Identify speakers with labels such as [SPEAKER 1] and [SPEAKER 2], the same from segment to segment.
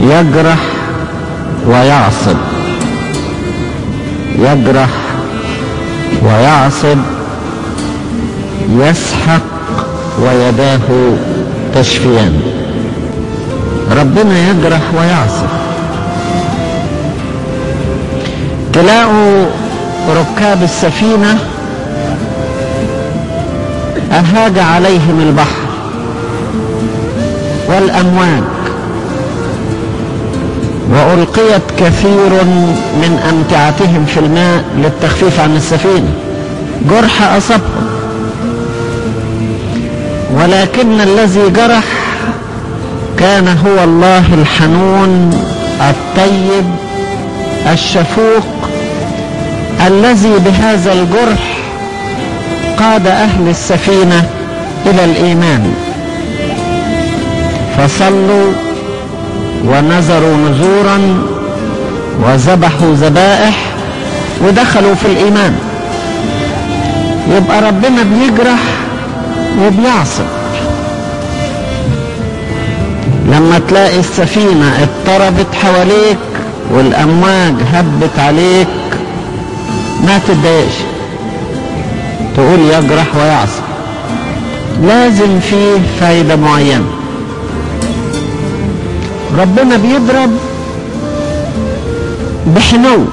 [SPEAKER 1] يجرح ويعصب، يجرح ويعصب، يسحق ويداه تشفيان. ربنا يجرح ويعصب. تلاقوا ركاب السفينة أهاج عليهم البحر والأمواج، وألقيت كثير من أمتعتهم في الماء للتخفيف عن السفينة، جرح أصابهم، ولكن الذي جرح كان هو الله الحنون الطيب الشفوق، الذي بهذا الجرح قاد أهل السفينة إلى الإيمان، فصلوا ونذروا نذورا وذبحوا ذبائح ودخلوا في الإيمان. يبقى ربنا بيجرح وبيعصب. لما تلاقي السفينة اضطربت حواليك والأمواج هبت عليك ما تتضايقش، تقول يجرح ويعصب. لازم فيه فايدة معينة. ربنا بيضرب بحنو.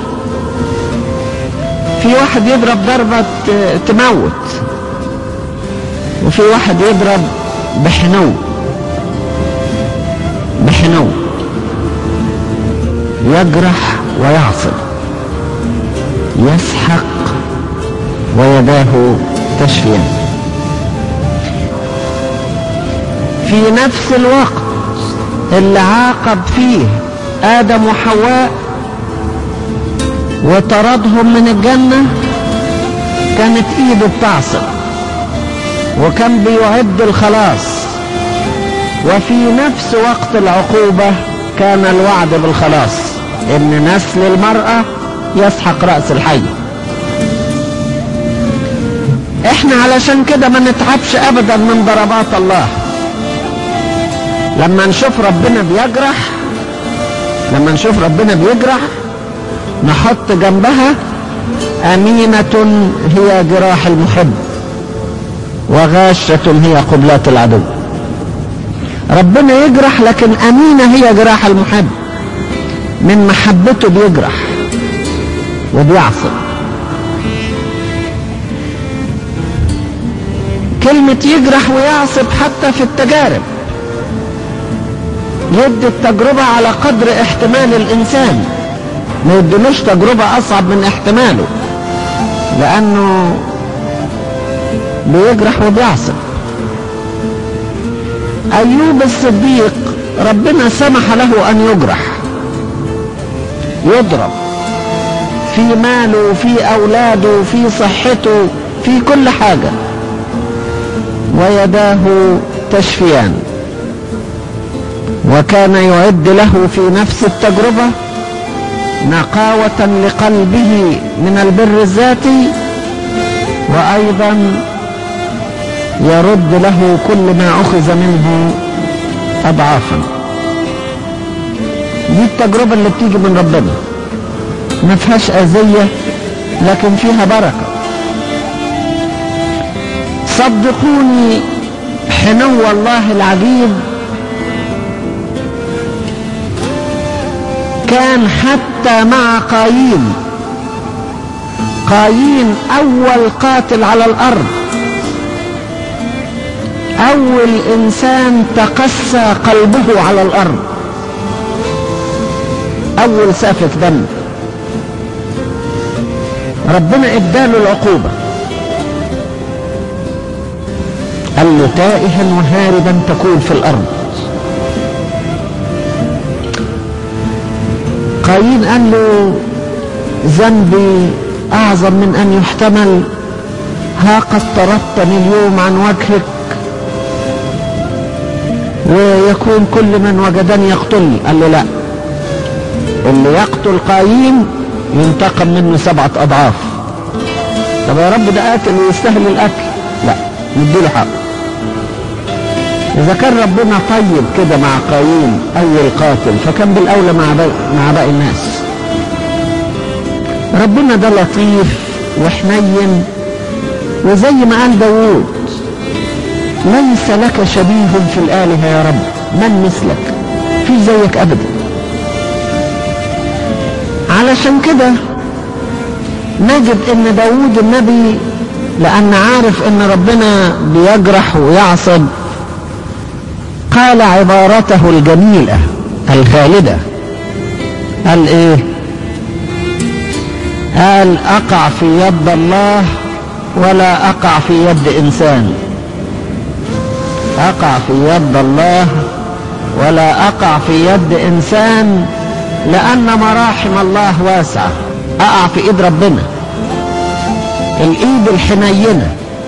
[SPEAKER 1] في واحد يضرب ضربة تموت، وفي واحد يضرب بحنو. بحنو يجرح ويعصب، يسحق ويداه تشفيان. في نفس الوقت اللي عاقب فيه آدم وحواء وطردهم من الجنة كانت ايده بتعصب، وكان بيعد الخلاص. وفي نفس وقت العقوبة كان الوعد بالخلاص، ان نسل المرأة يسحق رأس الحي. احنا علشان كده ما نتعبش ابدا من ضربات الله. لما نشوف ربنا بيجرح، لما نشوف ربنا بيجرح نحط جنبها أمينة هي جراح المحب وغاشة هي قبلات العدو. ربنا يجرح لكن أمينة هي جراح المحب، من محبته بيجرح وبيعصب. كلمة يجرح ويعصب حتى في التجارب، يدي التجربة على قدر احتمال الإنسان، ما يدلوش تجربة أصعب من احتماله، لأنه بيجرح وبيعصب. أيوب الصديق ربنا سمح له أن يجرح، يضرب في ماله، في أولاده، في صحته، في كل حاجة، ويداه تشفيان. وكان يعد له في نفس التجربة نقاوة لقلبه من البر الذاتي، وأيضا يرد له كل ما أخذ منه أضعافا. دي التجربة اللي بتيجي من ربنا، ما فيهاش أذية لكن فيها بركة. صدقوني حنو الله العجيب كان حتى مع قايين. قايين أول قاتل على الأرض، أول إنسان تقسى قلبه على الأرض، أول سافك دم. ربنا اداله العقوبة، قال له تائها وهاربا تكون في الأرض. قايين قال له ذنبي أعظم من أن يحتمل، ها قد طردتني اليوم عن وجهك، ويكون كل من وجدني يقتلني. قال له لا، اللي يقتل قايين ينتقم منه 7 أضعاف. طب يا رب ده قاتل ويستاهل القتل، لا نديله حق. إذا كان ربنا طيب كده مع قايين أي القاتل، فكان بالأولى مع باقي الناس. ربنا ده لطيف وحنين، وزي ما قال داوود: ليس لك شبيه في الآلهة يا رب، من مثلك؟ في زيك أبدا. علشان كده نجد ان داوود النبي لأن عارف ان ربنا بيجرح ويعصب، قال عبارته الجميلة الخالدة. قال ايه؟ قال: أقع في يد الله ولا أقع في يد إنسان. أقع في يد الله ولا أقع في يد إنسان، لأن مراحم الله واسعة. أقع في إيد ربنا، الإيد الحنينة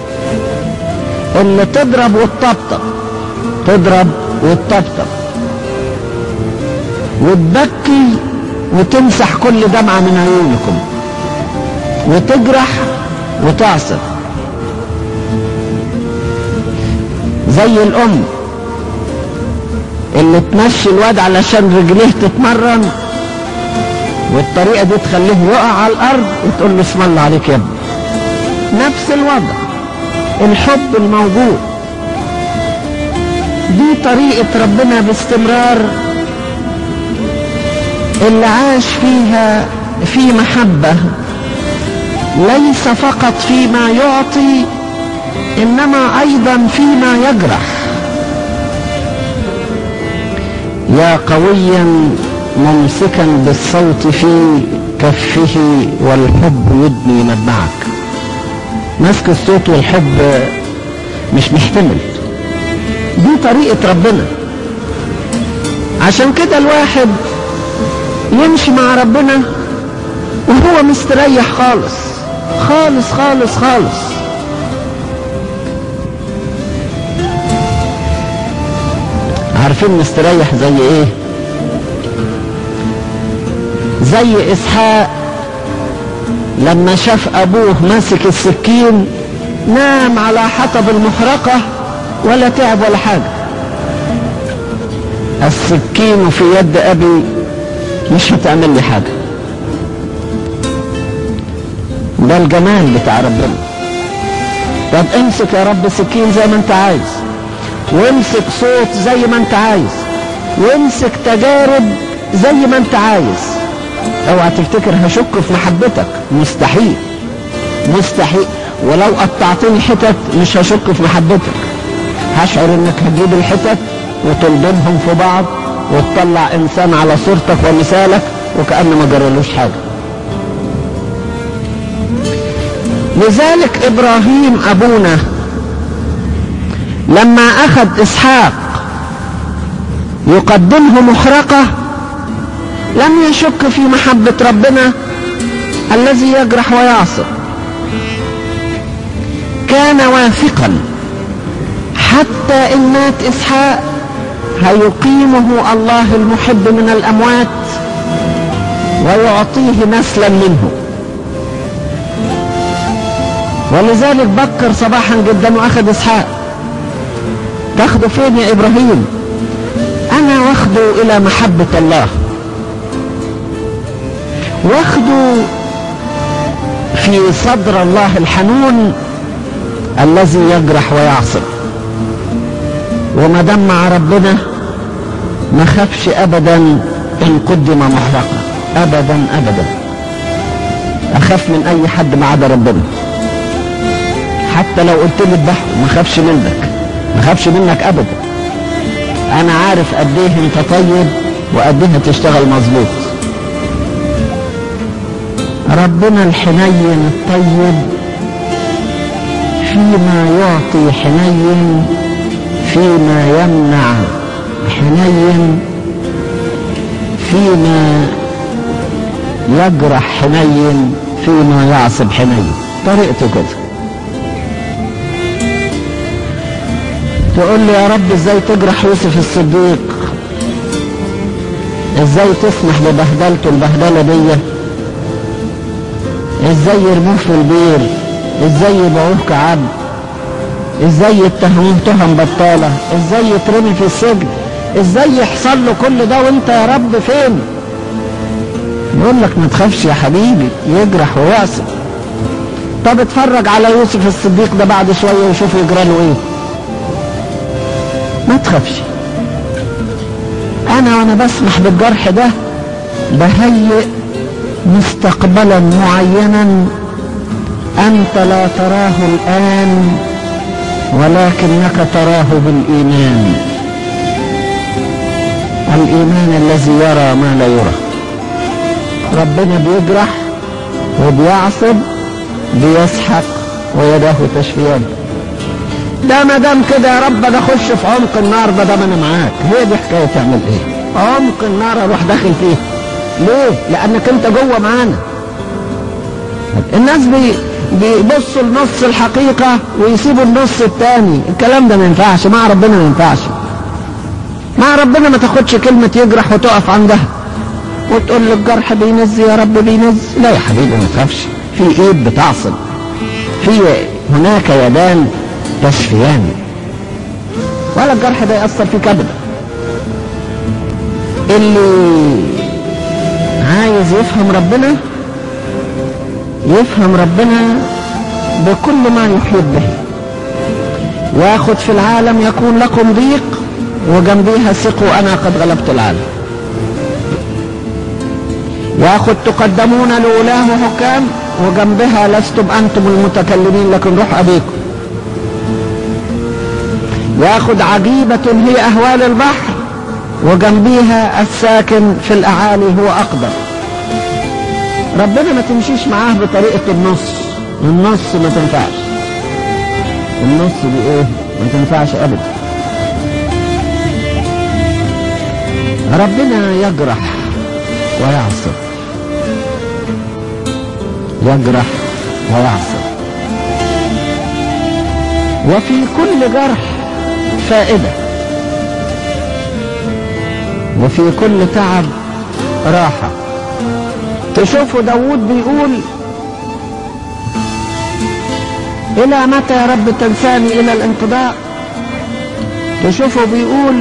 [SPEAKER 1] اللي تضرب وتطبطب، تضرب وتطبطب وتبكي وتمسح كل دمعة من عيونكم، وتجرح وتعصر. زي الأم اللي تمشي الواد علشان رجليه تتمرن، والطريقة دي تخليه يقع على الأرض وتقول له: اسم الله عليك يا ابني. نفس الوضع، الحب الموجود. دي طريقة ربنا باستمرار اللي عاش فيها في محبة، ليس فقط فيما يعطي إنما أيضا فيما يجرح. يا قويا ممسكا بالصوت في كفه والحب يدني مدمعك. ماسك الصوت والحب مش محتمل. دي طريقة ربنا. عشان كده الواحد يمشي مع ربنا وهو مستريح خالص خالص خالص خالص. عارفين مستريح زي ايه؟ زي إسحاق لما شاف أبوه ماسك السكين، نام على حطب المحرقة ولا تعب ولا حاجة. السكين في يد أبي مش هتعمل لي حاجة. ده الجمال بتاع ربنا. طب امسك يا رب سكين زي ما انت عايز، وامسك صوت زي ما انت عايز، وامسك تجارب زي ما انت عايز. اوعى تفتكر هشك في محبتك، مستحيل مستحيل. ولو قطعتني حتت مش هشك في محبتك، هشعر انك هتجيب الحتت وتلضمهم في بعض وتطلع انسان على صورتك ومثالك وكأن ما جرالوش حاجة. لذلك ابراهيم ابونا لما اخذ اسحاق يقدمه محرقة لم يشك في محبة ربنا الذي يجرح ويعصر. كان واثقا حتى إن مات إسحاق هيقيمه الله المحب من الأموات ويعطيه نسلا منه. ولذلك بكر صباحا جدا وأخذ إسحاق. تاخده فين يا إبراهيم؟ أنا واخده إلى محبة الله، واخده في صدر الله الحنون الذي يجرح ويعصر. وما دام مع ربنا ما خافش ابدا ان قدم محرقة، ابدا ابدا. اخاف من اي حد ما عدا ربنا. حتى لو قلت لي اذبحه ما خافش منك، ما خافش منك ابدا. انا عارف قد ايه انت طيب وقد ايه هتشتغل مظبوط. ربنا الحنين الطيب فيما يعطي حنين، فيما يمنع حنين، فيما يجرح حنين، فيما يعصب حنين. طريقته كده. تقول لي يا رب ازاي تجرح يوسف الصديق؟ ازاي تسمح ببهدلته البهدله دي؟ ازاي يرموه في البير؟ ازاي يبيعوه كعبد؟ ازاي يتهموه تهم بطالة، ازاي يترمي في السجن، ازاي يحصل له كل ده وانت يا رب فين؟ يقول لك ما تخافش يا حبيبي، يجرح ويعصب. طب اتفرج على يوسف الصديق ده بعد شوية وشوف يجرى له ايه. ما تخافش. وانا بسمح بالجرح ده بهيئ مستقبلا معينا انت لا تراه الان ولكنك تراه بالايمان، الايمان الذي يرى ما لا يرى. ربنا بيجرح وبيعصب، بيسحق ويداه تشفيان. ده ما دام كده يا رب انا اخش في عمق النار ما دام انا معاك، هي دي حكايه تعمل ايه؟ عمق النار اروح داخل فيه ليه؟ لانك انت جوه معانا. الناس بيبصوا لنص الحقيقه ويسيبوا النص الثاني، الكلام ده ما ينفعش مع ربنا، ما ينفعش مع ربنا. ما تاخدش كلمه يجرح وتقف عندها وتقول له الجرح بينز يا رب بينز. لا يا حبيبي ما تخافش، في ايد بتعصب، في هناك يدان تشفيان، ولا الجرح ده يأثر فيك ابدا. اللي عايز يفهم ربنا يفهم ربنا بكل ما يحيط به. ياخد في العالم يكون لكم ضيق وجنبيها ثقوا انا قد غلبت العالم. ياخد تقدمون لولاه حكام وجنبها لستم انتم المتكلمين لكن روح ابيكم. ياخد عجيبة هي اهوال البحر وجنبيها الساكن في الاعالي هو اقدر. ربنا ما تمشيش معاه بطريقة النص ما تنفعش. النص دي ايه؟ ما تنفعش ابدا. ربنا يجرح ويعصب، يجرح ويعصب، وفي كل جرح فائدة، وفي كل تعب راحة. تشوفوا داود بيقول إلى متى يا رب تنساني إلى الانقضاء؟ تشوفوا بيقول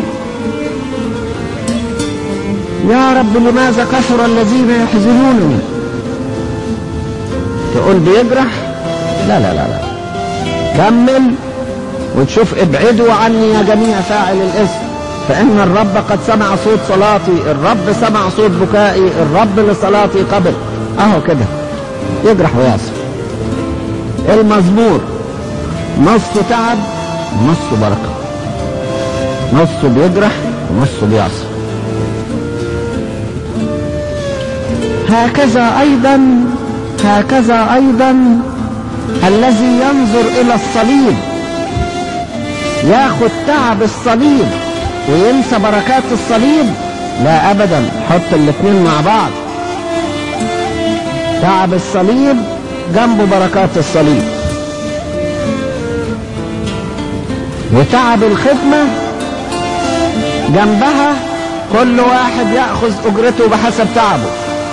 [SPEAKER 1] يا رب لماذا كثر الذين يحزنونني؟ تقول بيجرح؟ لا لا لا لا، كمل وتشوف ابعدوا عني يا جميع فاعل الاسم فإن الرب قد سمع صوت صلاتي، الرب سمع صوت بكائي، الرب لصلاتي قبل. اهو كده يجرح ويعصب. المزمور نصه تعب نصه بركة، نصه بيجرح ونصه بيعصب. هكذا أيضا الذي ينظر إلى الصليب ياخد تعب الصليب وينسى بركات الصليب؟ لا أبدا، حط الاثنين مع بعض. تعب الصليب جنبه بركات الصليب، وتعب الخدمة جنبها كل واحد يأخذ أجرته بحسب تعبه.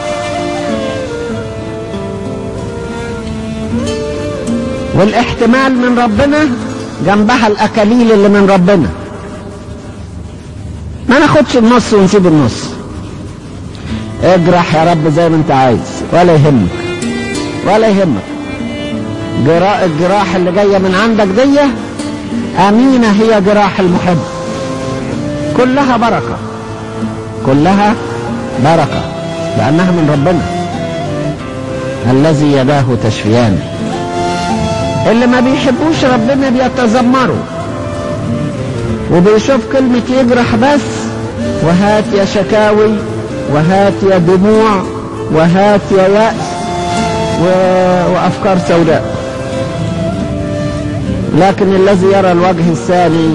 [SPEAKER 1] والاحتمال من ربنا جنبها الأكاليل اللي من ربنا. ما ناخدش النص ونسيب النص. اجرح يا رب زي ما انت عايز ولا يهمك ولا يهمك. الجراح اللي جاية من عندك دي أمينة، هي جراح المحب، كلها بركة، كلها بركة لأنها من ربنا الذي يداه تشفيان. اللي ما بيحبوش ربنا بيتذمروا وبيشوف كلمة يجرح بس، وهات يا شكاوي وهات يا دموع وهات يا يأس وأفكار سوداء. لكن الذي يرى الوجه الثاني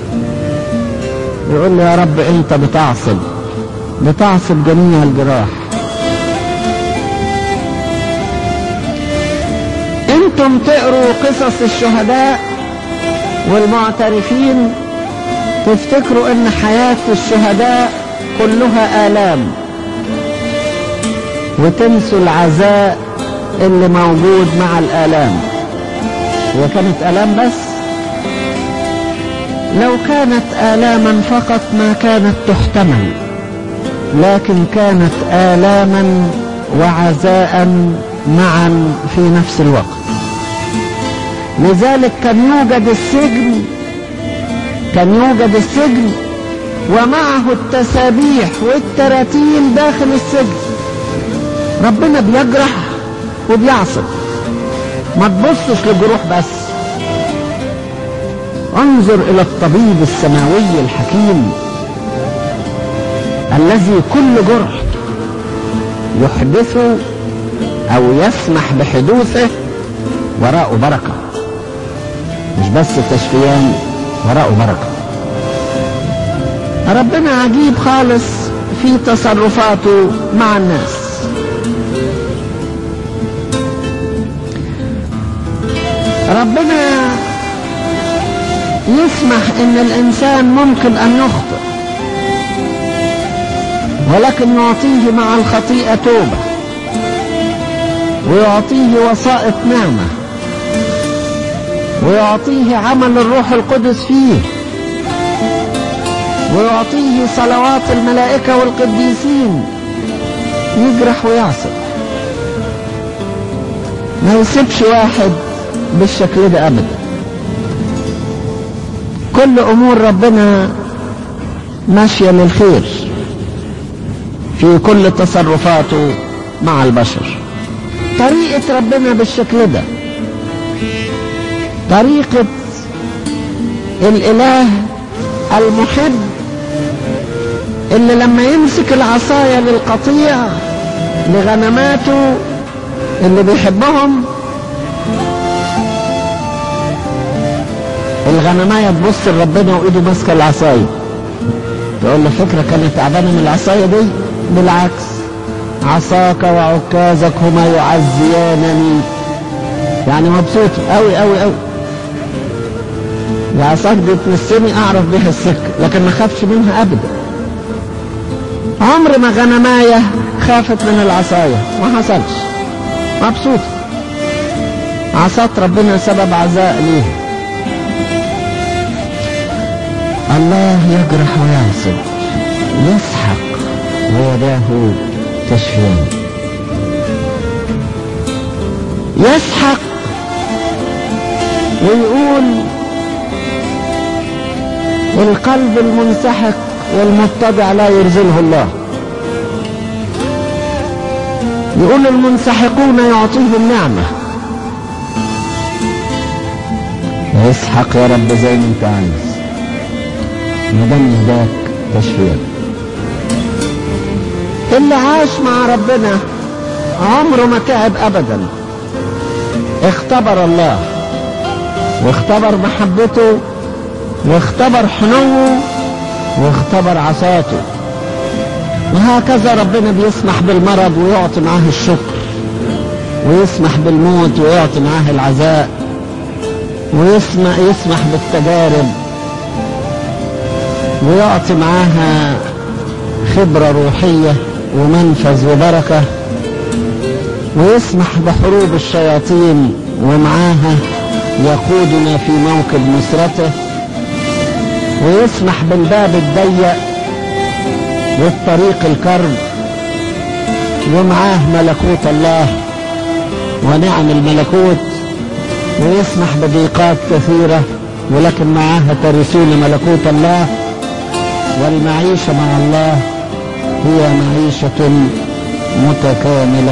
[SPEAKER 1] يقول له يا رب انت بتعصب جميع الجراح. انتم تقروا قصص الشهداء والمعترفين تفتكروا ان حياة الشهداء كلها آلام، وتنسوا العزاء اللي موجود مع الآلام. هي كانت آلام بس؟ لو كانت آلاما فقط ما كانت تحتمل، لكن كانت آلاما وعزاء معا في نفس الوقت. لذلك كان يوجد السجن ومعه التسابيح والتراتيل داخل السجن. ربنا بيجرح وبيعصب، ما تبصش للجروح بس، انظر الى الطبيب السماوي الحكيم الذي كل جرح يحدثه او يسمح بحدوثه وراءه بركة، مش بس تشفيان، وراءه بركة. ربنا عجيب خالص في تصرفاته مع الناس. ربنا يسمح ان الانسان ممكن ان يخطئ، ولكن يعطيه مع الخطيئة توبة، ويعطيه وسائط نعمة، ويعطيه عمل الروح القدس فيه، ويعطيه صلوات الملائكة والقديسين. يجرح ويعصب، ما يسيبش واحد بالشكل ده ابدا. كل امور ربنا ماشية للخير في كل تصرفاته مع البشر. طريقة ربنا بالشكل ده طريقة الاله المحب اللي لما يمسك العصاية للقطيع لغنماته اللي بيحبهم، الغنماية تبص لربنا وايده ماسكه العصاية، تقول له فكرة كانت تعبانة من العصاية دي؟ بالعكس، عصاك وعكازك هما يعزيانني. يعني مبسوط قوي قوي قوي، العصاك دي تمسني اعرف بيها السكة، لكن ما خافش منها ابدا. عمر ما غنماية خافت من العصاية، ما حصلش، مبسوط. عصاة ربنا سبب عزاء ليه. الله يجرح ويعصب، يسحق ويداه تشفيان. يسحق ويقول القلب المنسحق والمتضع لا يرزله الله. يقول المنسحقون يعطيهم نعمة. يسحق يا رب زي ما انت عايز، مدام يهداك تشفيان. اللي عاش مع ربنا عمره ما تعب ابدا، اختبر الله واختبر محبته واختبر حنوه واختبر عصاته. وهكذا ربنا بيسمح بالمرض ويعطي معاه الشكر، ويسمح بالموت ويعطي معاه العزاء، ويسمح بالتجارب ويعطي معاها خبرة روحية ومنفذ وبركة، ويسمح بحروب الشياطين ومعاها يقودنا في موكب نصرته، ويسمح بالباب الضيق والطريق الكرب، ومعاه ملكوت الله ونعم الملكوت، ويسمح بضيقات كثيرة ولكن معاها ترثون ملكوت الله. والمعيشة مع الله هي معيشة متكاملة.